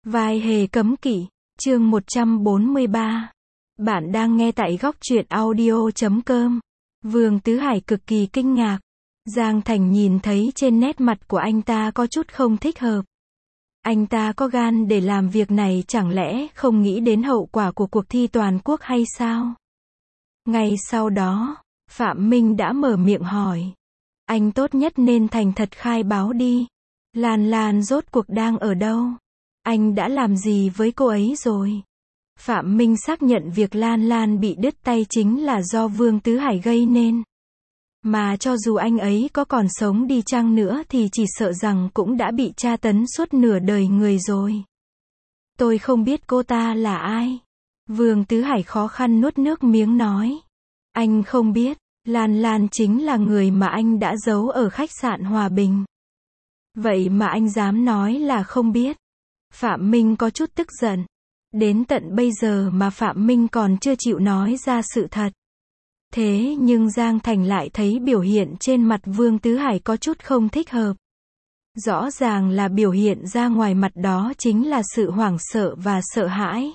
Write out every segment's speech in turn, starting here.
Vai hề cấm kỵ, chương 143. Bạn đang nghe tại góc truyện audio.com. Vương Tứ Hải cực kỳ kinh ngạc. Giang Thành nhìn thấy trên nét mặt của anh ta có chút không thích hợp. Anh ta có gan để làm việc này, chẳng lẽ không nghĩ đến hậu quả của cuộc thi toàn quốc hay sao? Ngay sau đó, Phạm Minh đã mở miệng hỏi. Anh tốt nhất nên thành thật khai báo đi. Lan Lan rốt cuộc đang ở đâu? Anh đã làm gì với cô ấy rồi? Phạm Minh xác nhận việc Lan Lan bị đứt tay chính là do Vương Tứ Hải gây nên. Mà cho dù anh ấy có còn sống đi chăng nữa thì chỉ sợ rằng cũng đã bị tra tấn suốt nửa đời người rồi. Tôi không biết cô ta là ai. Vương Tứ Hải khó khăn nuốt nước miếng nói. Anh không biết, Lan Lan chính là người mà anh đã giấu ở khách sạn Hòa Bình. Vậy mà anh dám nói là không biết. Phạm Minh có chút tức giận. Đến tận bây giờ mà Phạm Minh còn chưa chịu nói ra sự thật. Thế nhưng Giang Thành lại thấy biểu hiện trên mặt Vương Tứ Hải có chút không thích hợp. Rõ ràng là biểu hiện ra ngoài mặt đó chính là sự hoảng sợ và sợ hãi.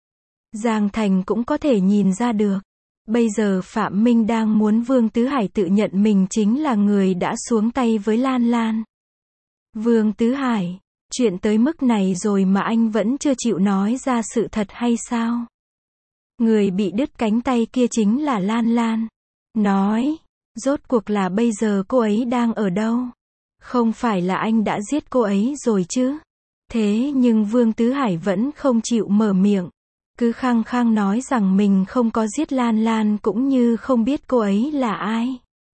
Giang Thành cũng có thể nhìn ra được. Bây giờ Phạm Minh đang muốn Vương Tứ Hải tự nhận mình chính là người đã xuống tay với Lan Lan. Vương Tứ Hải, chuyện tới mức này rồi mà anh vẫn chưa chịu nói ra sự thật hay sao? Người bị đứt cánh tay kia chính là Lan Lan. Nói, rốt cuộc là bây giờ cô ấy đang ở đâu? Không phải là anh đã giết cô ấy rồi chứ? Thế nhưng Vương Tứ Hải vẫn không chịu mở miệng. Cứ khăng khăng nói rằng mình không có giết Lan Lan cũng như không biết cô ấy là ai.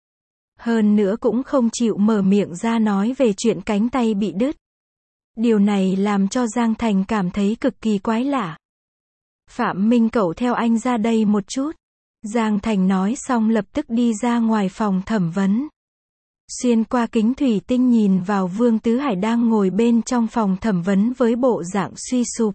Hơn nữa cũng không chịu mở miệng ra nói về chuyện cánh tay bị đứt. Điều này làm cho Giang Thành cảm thấy cực kỳ quái lạ. Phạm Minh, cậu theo anh ra đây một chút. Giang Thành nói xong lập tức đi ra ngoài phòng thẩm vấn. Xuyên qua kính thủy tinh nhìn vào Vương Tứ Hải đang ngồi bên trong phòng thẩm vấn với bộ dạng suy sụp.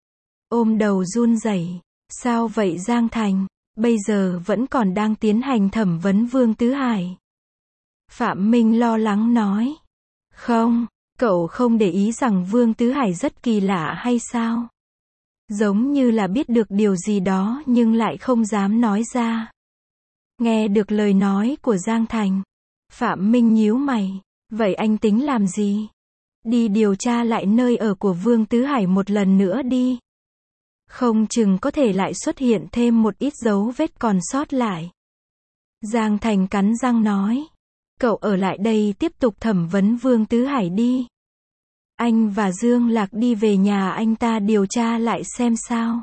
Ôm đầu run rẩy. Sao vậy Giang Thành? Bây giờ vẫn còn đang tiến hành thẩm vấn Vương Tứ Hải. Phạm Minh lo lắng nói. Không, cậu không để ý rằng Vương Tứ Hải rất kỳ lạ hay sao? Giống như là biết được điều gì đó nhưng lại không dám nói ra. Nghe được lời nói của Giang Thành, Phạm Minh nhíu mày. Vậy anh tính làm gì? Đi điều tra lại nơi ở của Vương Tứ Hải một lần nữa đi. Không chừng có thể lại xuất hiện thêm một ít dấu vết còn sót lại. Giang Thành cắn răng nói. Cậu ở lại đây tiếp tục thẩm vấn Vương Tứ Hải đi. Anh và Dương Lạc đi về nhà anh ta điều tra lại xem sao.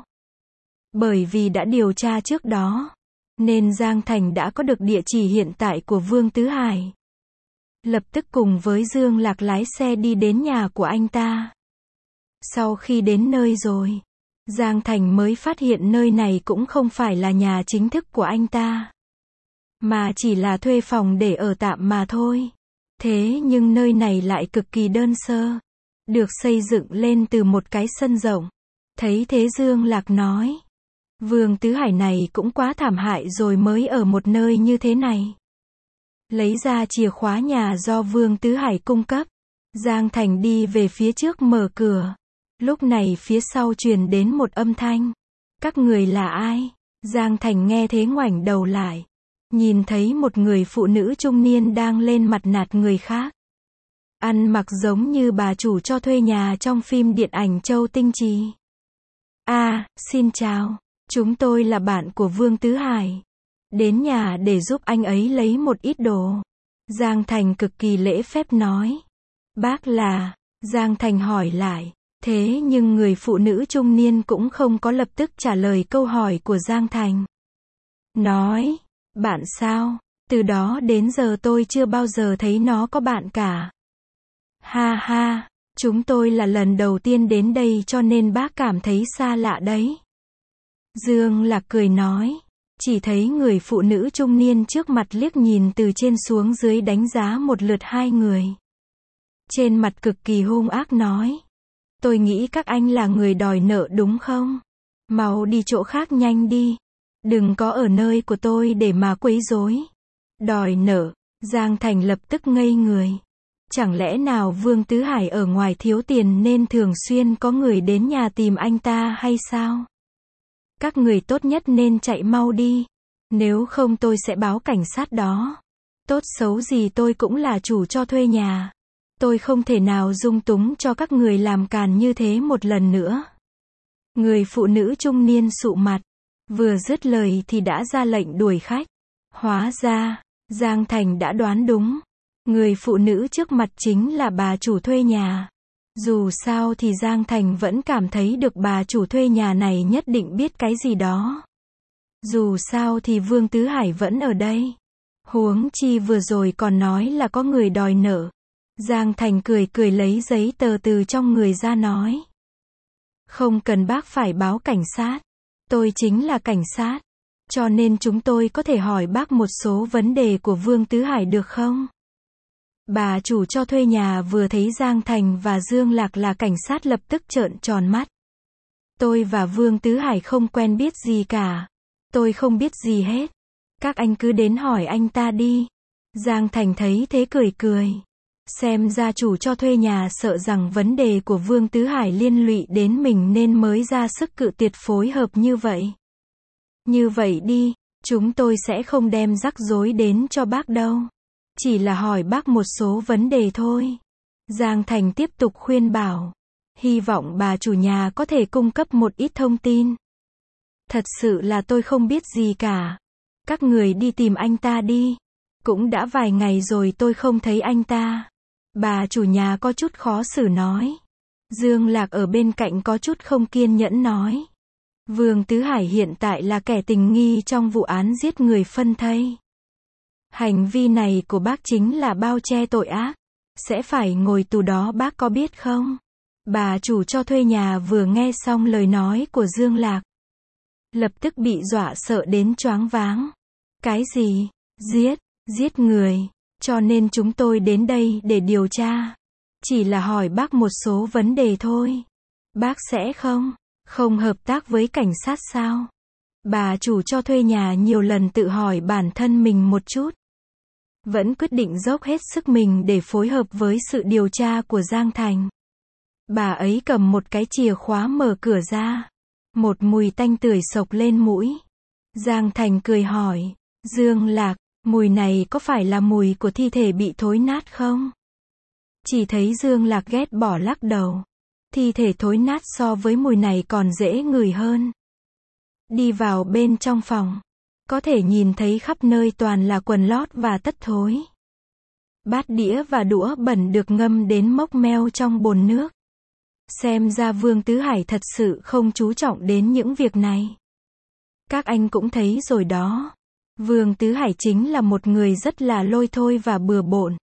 Bởi vì đã điều tra trước đó, nên Giang Thành đã có được địa chỉ hiện tại của Vương Tứ Hải. Lập tức cùng với Dương Lạc lái xe đi đến nhà của anh ta. Sau khi đến nơi rồi, Giang Thành mới phát hiện nơi này cũng không phải là nhà chính thức của anh ta, mà chỉ là thuê phòng để ở tạm mà thôi. Thế nhưng nơi này lại cực kỳ đơn sơ, được xây dựng lên từ một cái sân rộng. Thấy thế Dương Lạc nói, Vương Tứ Hải này cũng quá thảm hại rồi mới ở một nơi như thế này. Lấy ra chìa khóa nhà do Vương Tứ Hải cung cấp, Giang Thành đi về phía trước mở cửa. Lúc này phía sau truyền đến một âm thanh. Các người là ai? Giang Thành nghe thế ngoảnh đầu lại. Nhìn thấy một người phụ nữ trung niên đang lên mặt nạt người khác. Ăn mặc giống như bà chủ cho thuê nhà trong phim điện ảnh Châu Tinh Trì. Xin chào. Chúng tôi là bạn của Vương Tứ Hải. Đến nhà để giúp anh ấy lấy một ít đồ. Giang Thành cực kỳ lễ phép nói. Bác là? Giang Thành hỏi lại. Thế nhưng người phụ nữ trung niên cũng không có lập tức trả lời câu hỏi của Giang Thành. Nói, bạn sao? Từ đó đến giờ tôi chưa bao giờ thấy nó có bạn cả. Ha ha, chúng tôi là lần đầu tiên đến đây cho nên bác cảm thấy xa lạ đấy. Dương Lạc cười nói. Chỉ thấy người phụ nữ trung niên trước mặt liếc nhìn từ trên xuống dưới đánh giá một lượt hai người. Trên mặt cực kỳ hung ác nói. Tôi nghĩ các anh là người đòi nợ đúng không? Mau đi chỗ khác nhanh đi. Đừng có ở nơi của tôi để mà quấy rối. Đòi nợ, Giang Thành lập tức ngây người. Chẳng lẽ nào Vương Tứ Hải ở ngoài thiếu tiền nên thường xuyên có người đến nhà tìm anh ta hay sao? Các người tốt nhất nên chạy mau đi. Nếu không tôi sẽ báo cảnh sát đó. Tốt xấu gì tôi cũng là chủ cho thuê nhà. Tôi không thể nào dung túng cho các người làm càn như thế một lần nữa. Người phụ nữ trung niên sụ mặt. Vừa dứt lời thì đã ra lệnh đuổi khách. Hóa ra, Giang Thành đã đoán đúng. Người phụ nữ trước mặt chính là bà chủ thuê nhà. Dù sao thì Giang Thành vẫn cảm thấy được bà chủ thuê nhà này nhất định biết cái gì đó. Dù sao thì Vương Tứ Hải vẫn ở đây. Huống chi vừa rồi còn nói là có người đòi nợ. Giang Thành cười cười lấy giấy tờ từ trong người ra nói. Không cần bác phải báo cảnh sát. Tôi chính là cảnh sát. Cho nên chúng tôi có thể hỏi bác một số vấn đề của Vương Tứ Hải được không? Bà chủ cho thuê nhà vừa thấy Giang Thành và Dương Lạc là cảnh sát lập tức trợn tròn mắt. Tôi và Vương Tứ Hải không quen biết gì cả. Tôi không biết gì hết. Các anh cứ đến hỏi anh ta đi. Giang Thành thấy thế cười cười. Xem ra chủ cho thuê nhà sợ rằng vấn đề của Vương Tứ Hải liên lụy đến mình nên mới ra sức cự tuyệt phối hợp như vậy. Như vậy đi, chúng tôi sẽ không đem rắc rối đến cho bác đâu. Chỉ là hỏi bác một số vấn đề thôi. Giang Thành tiếp tục khuyên bảo. Hy vọng bà chủ nhà có thể cung cấp một ít thông tin. Thật sự là tôi không biết gì cả. Các người đi tìm anh ta đi. Cũng đã vài ngày rồi tôi không thấy anh ta. Bà chủ nhà có chút khó xử nói. Dương Lạc ở bên cạnh có chút không kiên nhẫn nói. Vương Tứ Hải hiện tại là kẻ tình nghi trong vụ án giết người phân thây. Hành vi này của bác chính là bao che tội ác. Sẽ phải ngồi tù đó bác có biết không? Bà chủ cho thuê nhà vừa nghe xong lời nói của Dương Lạc. Lập tức bị dọa sợ đến choáng váng. Cái gì? Giết người. Cho nên chúng tôi đến đây để điều tra. Chỉ là hỏi bác một số vấn đề thôi. Bác sẽ không hợp tác với cảnh sát sao? Bà chủ cho thuê nhà nhiều lần tự hỏi bản thân mình một chút. Vẫn quyết định dốc hết sức mình để phối hợp với sự điều tra của Giang Thành. Bà ấy cầm một cái chìa khóa mở cửa ra. Một mùi tanh tưởi xộc lên mũi. Giang Thành cười hỏi. Dương Lạc, mùi này có phải là mùi của thi thể bị thối nát không? Chỉ thấy Dương Lạc ghét bỏ lắc đầu. Thi thể thối nát so với mùi này còn dễ ngửi hơn. Đi vào bên trong phòng. Có thể nhìn thấy khắp nơi toàn là quần lót và tất thối. Bát đĩa và đũa bẩn được ngâm đến mốc meo trong bồn nước. Xem ra Vương Tứ Hải thật sự không chú trọng đến những việc này. Các anh cũng thấy rồi đó. Vương Tứ Hải chính là một người rất là lôi thôi và bừa bộn.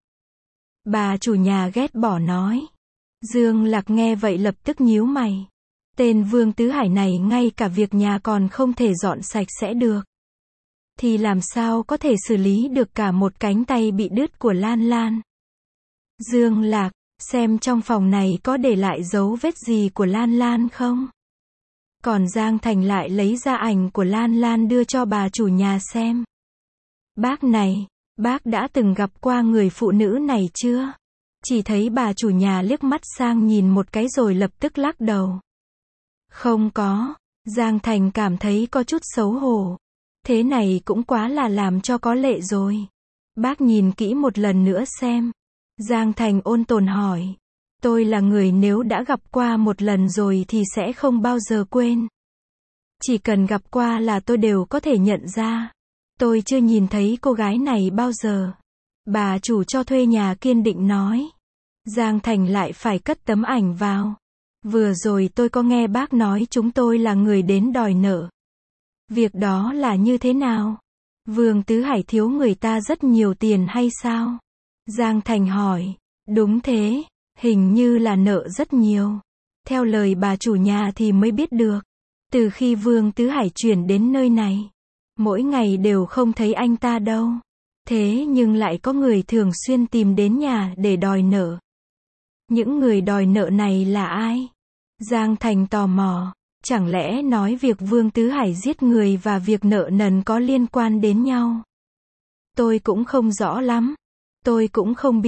Bà chủ nhà ghét bỏ nói. Dương Lạc nghe vậy lập tức nhíu mày. Tên Vương Tứ Hải này ngay cả việc nhà còn không thể dọn sạch sẽ được. Thì làm sao có thể xử lý được cả một cánh tay bị đứt của Lan Lan. Dương Lạc, xem trong phòng này có để lại dấu vết gì của Lan Lan không? Còn Giang Thành lại lấy ra ảnh của Lan Lan đưa cho bà chủ nhà xem. Bác này, bác đã từng gặp qua người phụ nữ này chưa? Chỉ thấy bà chủ nhà liếc mắt sang nhìn một cái rồi lập tức lắc đầu. Không có. Giang Thành cảm thấy có chút xấu hổ. Thế này cũng quá là làm cho có lệ rồi. Bác nhìn kỹ một lần nữa xem. Giang Thành ôn tồn hỏi. Tôi là người nếu đã gặp qua một lần rồi thì sẽ không bao giờ quên. Chỉ cần gặp qua là tôi đều có thể nhận ra. Tôi chưa nhìn thấy cô gái này bao giờ. Bà chủ cho thuê nhà kiên định nói. Giang Thành lại phải cất tấm ảnh vào. Vừa rồi tôi có nghe bác nói chúng tôi là người đến đòi nợ. Việc đó là như thế nào? Vương Tứ Hải thiếu người ta rất nhiều tiền hay sao? Giang Thành hỏi. Đúng thế, hình như là nợ rất nhiều. Theo lời bà chủ nhà thì mới biết được. Từ khi Vương Tứ Hải chuyển đến nơi này, mỗi ngày đều không thấy anh ta đâu. Thế nhưng lại có người thường xuyên tìm đến nhà để đòi nợ. Những người đòi nợ này là ai? Giang Thành tò mò. Chẳng lẽ nói việc Vương Tứ Hải giết người và việc nợ nần có liên quan đến nhau? Tôi cũng không rõ lắm. Tôi cũng không biết.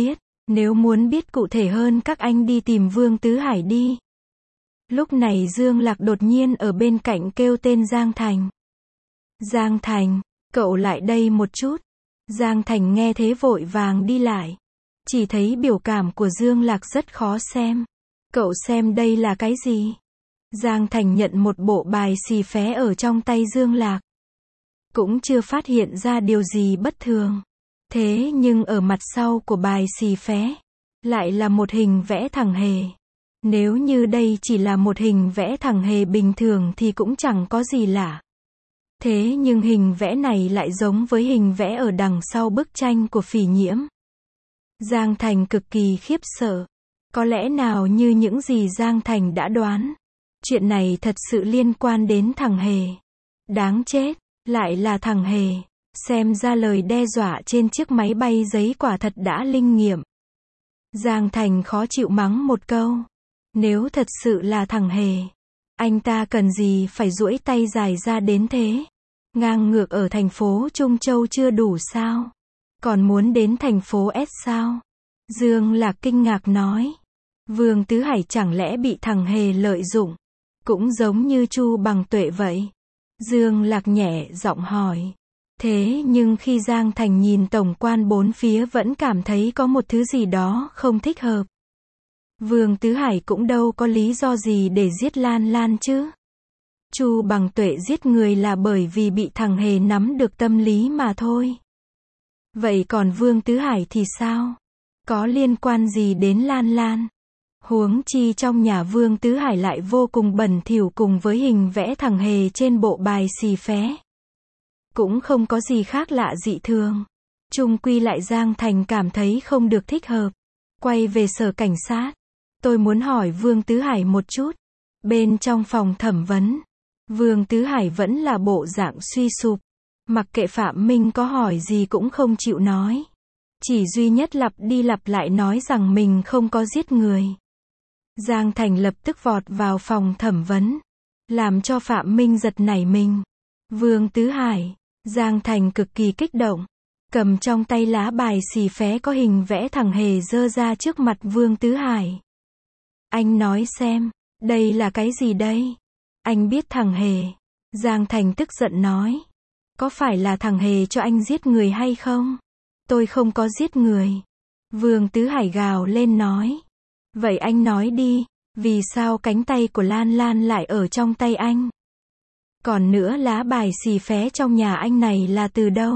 Nếu muốn biết cụ thể hơn các anh đi tìm Vương Tứ Hải đi. Lúc này Dương Lạc đột nhiên ở bên cạnh kêu tên Giang Thành. Giang Thành, cậu lại đây một chút. Giang Thành nghe thế vội vàng đi lại. Chỉ thấy biểu cảm của Dương Lạc rất khó xem. Cậu xem đây là cái gì? Giang Thành nhận một bộ bài xì phé ở trong tay Dương Lạc. Cũng chưa phát hiện ra điều gì bất thường. Thế nhưng ở mặt sau của bài xì phé, lại là một hình vẽ thằng hề. Nếu như đây chỉ là một hình vẽ thằng hề bình thường thì cũng chẳng có gì lạ. Thế nhưng hình vẽ này lại giống với hình vẽ ở đằng sau bức tranh của Phỉ Nhiễm. Giang Thành cực kỳ khiếp sợ. Có lẽ nào như những gì Giang Thành đã đoán. Chuyện này thật sự liên quan đến thằng hề. Đáng chết, lại là thằng hề. Xem ra lời đe dọa trên chiếc máy bay giấy quả thật đã linh nghiệm. Giang Thành khó chịu mắng một câu. Nếu thật sự là thằng hề, anh ta cần gì phải duỗi tay dài ra đến thế? Ngang ngược ở thành phố Trung Châu chưa đủ sao? Còn muốn đến thành phố S sao? Dương Lạc kinh ngạc nói. Vương Tứ Hải chẳng lẽ bị thằng hề lợi dụng? Cũng giống như Chu Bằng Tuệ vậy. Dương Lạc nhẹ giọng hỏi. Thế nhưng khi Giang Thành nhìn tổng quan bốn phía vẫn cảm thấy có một thứ gì đó không thích hợp. Vương Tứ Hải cũng đâu có lý do gì để giết Lan Lan chứ. Chu Bằng Tuệ giết người là bởi vì bị thằng hề nắm được tâm lý mà thôi. Vậy còn Vương Tứ Hải thì sao? Có liên quan gì đến Lan Lan? Huống chi trong nhà Vương Tứ Hải lại vô cùng bẩn thỉu cùng với hình vẽ thằng hề trên bộ bài xì phé. Cũng không có gì khác lạ dị thường. Chung quy lại Giang Thành cảm thấy không được thích hợp. Quay về sở cảnh sát. Tôi muốn hỏi Vương Tứ Hải một chút. Bên trong phòng thẩm vấn, Vương Tứ Hải vẫn là bộ dạng suy sụp. Mặc kệ Phạm Minh có hỏi gì cũng không chịu nói. Chỉ duy nhất lặp đi lặp lại nói rằng mình không có giết người. Giang Thành lập tức vọt vào phòng thẩm vấn. Làm cho Phạm Minh giật nảy mình. Vương Tứ Hải. Giang Thành cực kỳ kích động. Cầm trong tay lá bài xì phé có hình vẽ thằng hề giơ ra trước mặt Vương Tứ Hải. Anh nói xem, đây là cái gì đây? Anh biết thằng hề. Giang Thành tức giận nói. Có phải là thằng hề cho anh giết người hay không? Tôi không có giết người. Vương Tứ Hải gào lên nói. Vậy anh nói đi, vì sao cánh tay của Lan Lan lại ở trong tay anh? Còn nữa lá bài xì phé trong nhà anh này là từ đâu?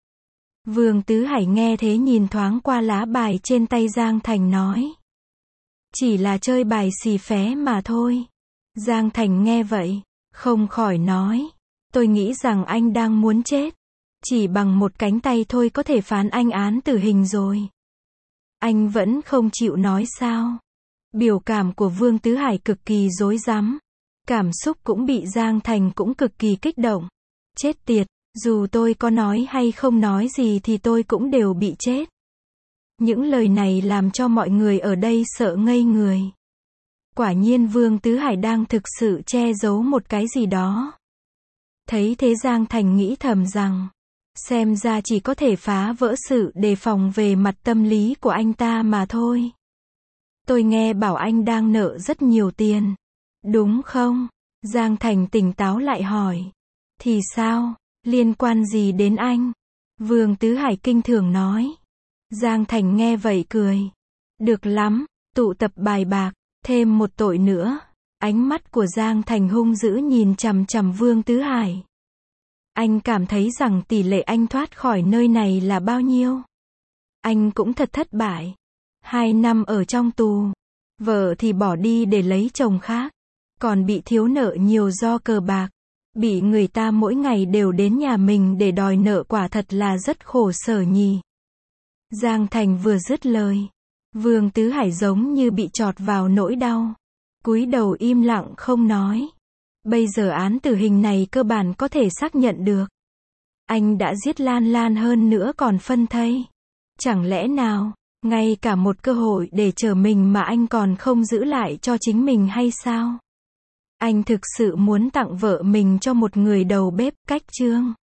Vương Tứ Hải nghe thế nhìn thoáng qua lá bài trên tay Giang Thành nói. Chỉ là chơi bài xì phé mà thôi. Giang Thành nghe vậy, không khỏi nói. Tôi nghĩ rằng anh đang muốn chết. Chỉ bằng một cánh tay thôi có thể phán anh án tử hình rồi. Anh vẫn không chịu nói sao? Biểu cảm của Vương Tứ Hải cực kỳ rối rắm. Cảm xúc cũng bị Giang Thành cũng cực kỳ kích động. Chết tiệt, dù tôi có nói hay không nói gì thì tôi cũng đều bị chết. Những lời này làm cho mọi người ở đây sợ ngây người. Quả nhiên Vương Tứ Hải đang thực sự che giấu một cái gì đó. Thấy thế Giang Thành nghĩ thầm rằng, xem ra chỉ có thể phá vỡ sự đề phòng về mặt tâm lý của anh ta mà thôi. Tôi nghe bảo anh đang nợ rất nhiều tiền. Đúng không? Giang Thành tỉnh táo lại hỏi. Thì sao? Liên quan gì đến anh? Vương Tứ Hải kinh thường nói. Giang Thành nghe vậy cười. Được lắm, tụ tập bài bạc, thêm một tội nữa. Ánh mắt của Giang Thành hung dữ nhìn chằm chằm Vương Tứ Hải. Anh cảm thấy rằng tỷ lệ anh thoát khỏi nơi này là bao nhiêu? Anh cũng thật thất bại. 2 năm ở trong tù. Vợ thì bỏ đi để lấy chồng khác. Còn bị thiếu nợ nhiều do cờ bạc. Bị người ta mỗi ngày đều đến nhà mình để đòi nợ, quả thật là rất khổ sở nhỉ. Giang Thành vừa dứt lời, Vương Tứ Hải giống như bị chọt vào nỗi đau. Cúi đầu im lặng không nói. Bây giờ án tử hình này cơ bản có thể xác nhận được. Anh đã giết Lan Lan, hơn nữa còn phân thây. Chẳng lẽ nào, ngay cả một cơ hội để trở mình mà anh còn không giữ lại cho chính mình hay sao? Anh thực sự muốn tặng vợ mình cho một người đầu bếp cách Trương.